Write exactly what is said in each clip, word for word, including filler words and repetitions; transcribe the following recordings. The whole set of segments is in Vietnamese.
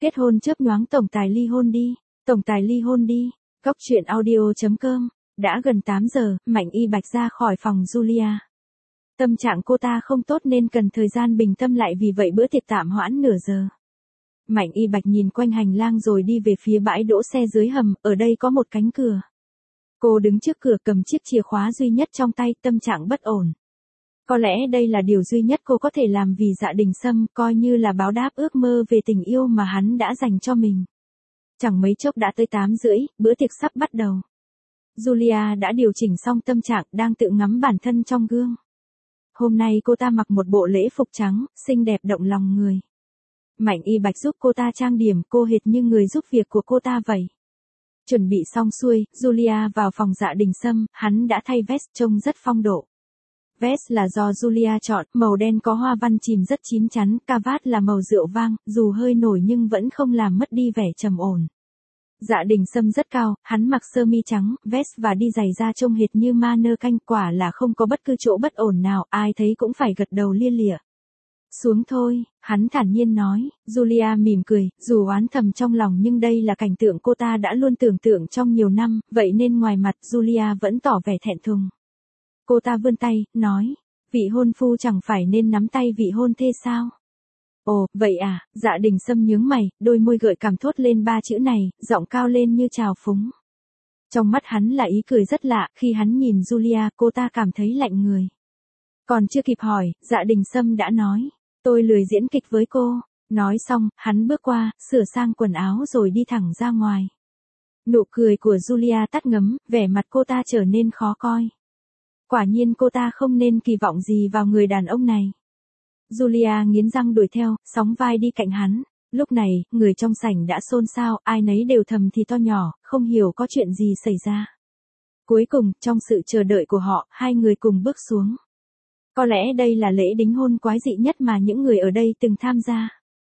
Kết hôn chớp nhoáng tổng tài ly hôn đi, tổng tài ly hôn đi. Góc truyện audio chấm com. Đã gần tám giờ, Mạnh Y Bạch ra khỏi phòng Julia. Tâm trạng cô ta không tốt nên cần thời gian bình tâm lại, vì vậy bữa tiệc tạm hoãn nửa giờ. Mạnh Y Bạch nhìn quanh hành lang rồi đi về phía bãi đỗ xe dưới hầm, ở đây có một cánh cửa. Cô đứng trước cửa cầm chiếc chìa khóa duy nhất trong tay, tâm trạng bất ổn. Có lẽ đây là điều duy nhất cô có thể làm vì Dạ Đình Sâm, coi như là báo đáp ước mơ về tình yêu mà hắn đã dành cho mình. Chẳng mấy chốc đã tới tám rưỡi, bữa tiệc sắp bắt đầu. Julia đã điều chỉnh xong tâm trạng, đang tự ngắm bản thân trong gương. Hôm nay cô ta mặc một bộ lễ phục trắng, xinh đẹp động lòng người. Mạnh Y Bạch giúp cô ta trang điểm, cô hệt như người giúp việc của cô ta vậy. Chuẩn bị xong xuôi, Julia vào phòng Dạ Đình Sâm, hắn đã thay vest trông rất phong độ. Vest là do Julia chọn, màu đen có hoa văn chìm rất chín chắn, cà vạt là màu rượu vang, dù hơi nổi nhưng vẫn không làm mất đi vẻ trầm ổn. Dạ Đình Sâm rất cao, hắn mặc sơ mi trắng, vest và đi giày da trông hệt như ma nơ canh, quả là không có bất cứ chỗ bất ổn nào, ai thấy cũng phải gật đầu lia lịa. Xuống thôi, hắn thản nhiên nói. Julia mỉm cười, dù oán thầm trong lòng nhưng đây là cảnh tượng cô ta đã luôn tưởng tượng trong nhiều năm, vậy nên ngoài mặt Julia vẫn tỏ vẻ thẹn thùng. Cô ta vươn tay, nói, vị hôn phu chẳng phải nên nắm tay vị hôn thê sao? Ồ, vậy à? Dạ Đình Sâm nhướng mày, đôi môi gợi cảm thốt lên ba chữ này, giọng cao lên như trào phúng. Trong mắt hắn là ý cười rất lạ, khi hắn nhìn Julia, cô ta cảm thấy lạnh người. Còn chưa kịp hỏi, Dạ Đình Sâm đã nói, tôi lười diễn kịch với cô. Nói xong, hắn bước qua, sửa sang quần áo rồi đi thẳng ra ngoài. Nụ cười của Julia tắt ngấm, vẻ mặt cô ta trở nên khó coi. Quả nhiên cô ta không nên kỳ vọng gì vào người đàn ông này. Julia nghiến răng đuổi theo, sóng vai đi cạnh hắn. Lúc này, người trong sảnh đã xôn xao, ai nấy đều thầm thì to nhỏ, không hiểu có chuyện gì xảy ra. Cuối cùng, trong sự chờ đợi của họ, hai người cùng bước xuống. Có lẽ đây là lễ đính hôn quái dị nhất mà những người ở đây từng tham gia.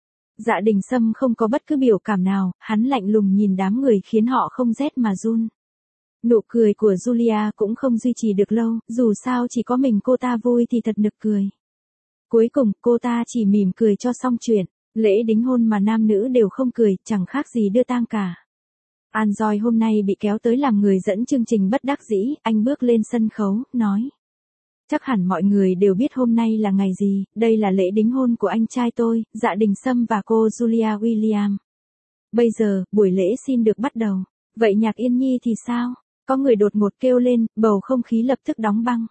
Dạ Đình Sâm không có bất cứ biểu cảm nào, hắn lạnh lùng nhìn đám người khiến họ không rét mà run. Nụ cười của Julia cũng không duy trì được lâu, dù sao chỉ có mình cô ta vui thì thật nực cười. Cuối cùng, cô ta chỉ mỉm cười cho xong chuyện. Lễ đính hôn mà nam nữ đều không cười, chẳng khác gì đưa tang cả. An Doi hôm nay bị kéo tới làm người dẫn chương trình bất đắc dĩ, anh bước lên sân khấu, nói. Chắc hẳn mọi người đều biết hôm nay là ngày gì, đây là lễ đính hôn của anh trai tôi, Dạ Đình Sâm và cô Julia Williams. Bây giờ, buổi lễ xin được bắt đầu. Vậy Nhạc Yên Nhi thì sao? Có người đột ngột kêu lên, bầu không khí lập tức đóng băng.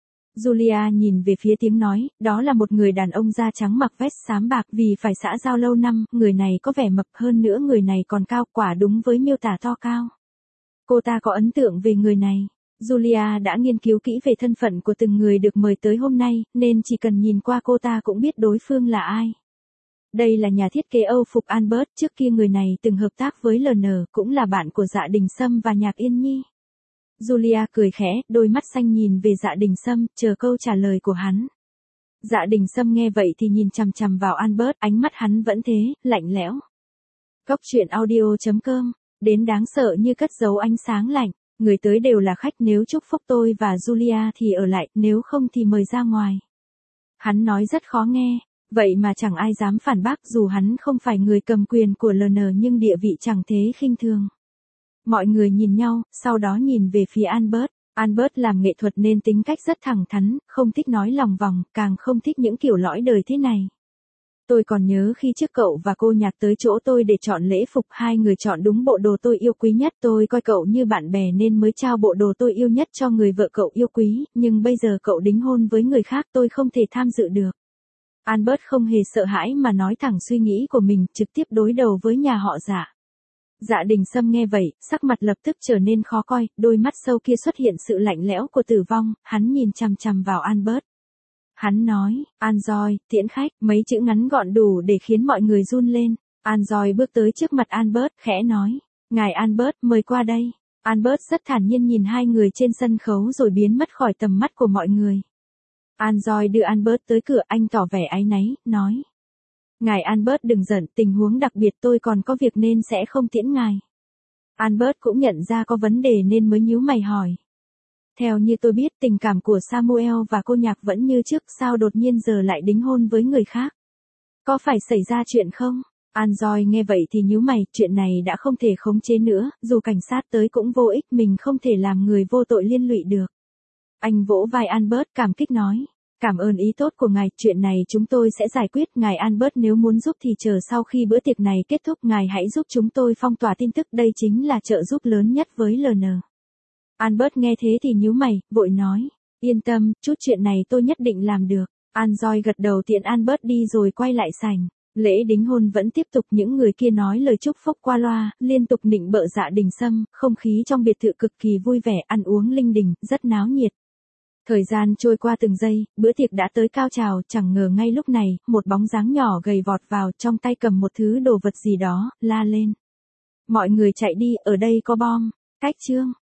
Julia nhìn về phía tiếng nói, đó là một người đàn ông da trắng mặc vest xám bạc, vì phải xã giao lâu năm, người này có vẻ mập, hơn nữa người này còn cao, quả đúng với miêu tả to cao. Cô ta có ấn tượng về người này. Julia đã nghiên cứu kỹ về thân phận của từng người được mời tới hôm nay, nên chỉ cần nhìn qua cô ta cũng biết đối phương là ai. Đây là nhà thiết kế Âu phục Albert, trước kia người này từng hợp tác với lờ en, cũng là bạn của Dạ Đình Sâm và Nhạc Yên Nhi. Julia cười khẽ, đôi mắt xanh nhìn về Dạ Đình Sâm, chờ câu trả lời của hắn. Dạ Đình Sâm nghe vậy thì nhìn chằm chằm vào Albert, ánh mắt hắn vẫn thế, lạnh lẽo. Góc truyện audio chấm com, đến đáng sợ như cất giấu ánh sáng lạnh. Người tới đều là khách, nếu chúc phúc tôi và Julia thì ở lại, nếu không thì mời ra ngoài. Hắn nói rất khó nghe, vậy mà chẳng ai dám phản bác, dù hắn không phải người cầm quyền của lờ en nhưng địa vị chẳng thế khinh thường. Mọi người nhìn nhau, sau đó nhìn về phía Albert. Albert làm nghệ thuật nên tính cách rất thẳng thắn, không thích nói lòng vòng, càng không thích những kiểu lõi đời thế này. Tôi còn nhớ khi trước cậu và cô Nhạc tới chỗ tôi để chọn lễ phục, hai người chọn đúng bộ đồ tôi yêu quý nhất, tôi coi cậu như bạn bè nên mới trao bộ đồ tôi yêu nhất cho người vợ cậu yêu quý, nhưng bây giờ cậu đính hôn với người khác, tôi không thể tham dự được. Albert không hề sợ hãi mà nói thẳng suy nghĩ của mình, trực tiếp đối đầu với nhà họ Dạ. Dạ Đình Sâm nghe vậy, sắc mặt lập tức trở nên khó coi, đôi mắt sâu kia xuất hiện sự lạnh lẽo của tử vong, hắn nhìn chằm chằm vào Albert. Hắn nói, An Doi, tiễn khách, mấy chữ ngắn gọn đủ để khiến mọi người run lên. An Doi bước tới trước mặt Albert, khẽ nói, ngài Albert, mời qua đây. Albert rất thản nhiên nhìn hai người trên sân khấu rồi biến mất khỏi tầm mắt của mọi người. An Doi đưa Albert tới cửa, anh tỏ vẻ áy náy, nói. Ngài Albert đừng giận, tình huống đặc biệt tôi còn có việc nên sẽ không tiễn ngài. Albert cũng nhận ra có vấn đề nên mới nhíu mày hỏi. Theo như tôi biết, tình cảm của Samuel và cô Nhạc vẫn như trước, sao đột nhiên giờ lại đính hôn với người khác? Có phải xảy ra chuyện không? Anjoy nghe vậy thì nhíu mày, chuyện này đã không thể khống chế nữa, dù cảnh sát tới cũng vô ích, mình không thể làm người vô tội liên lụy được. Anh vỗ vai Albert cảm kích nói. Cảm ơn ý tốt của ngài, chuyện này chúng tôi sẽ giải quyết, ngài Albert nếu muốn giúp thì chờ sau khi bữa tiệc này kết thúc ngài hãy giúp chúng tôi phong tỏa tin tức, đây chính là trợ giúp lớn nhất với lờ en. Albert nghe thế thì nhíu mày, vội nói, yên tâm, chút chuyện này tôi nhất định làm được. Anjoy gật đầu tiện Albert đi rồi quay lại sảnh. Lễ đính hôn vẫn tiếp tục, những người kia nói lời chúc phúc qua loa, liên tục nịnh bợ Dạ Đình Sâm, không khí trong biệt thự cực kỳ vui vẻ, ăn uống linh đình, rất náo nhiệt. Thời gian trôi qua từng giây, bữa tiệc đã tới cao trào, chẳng ngờ ngay lúc này, một bóng dáng nhỏ gầy vọt vào, trong tay cầm một thứ đồ vật gì đó, la lên. Mọi người chạy đi, ở đây có bom. Cách chương.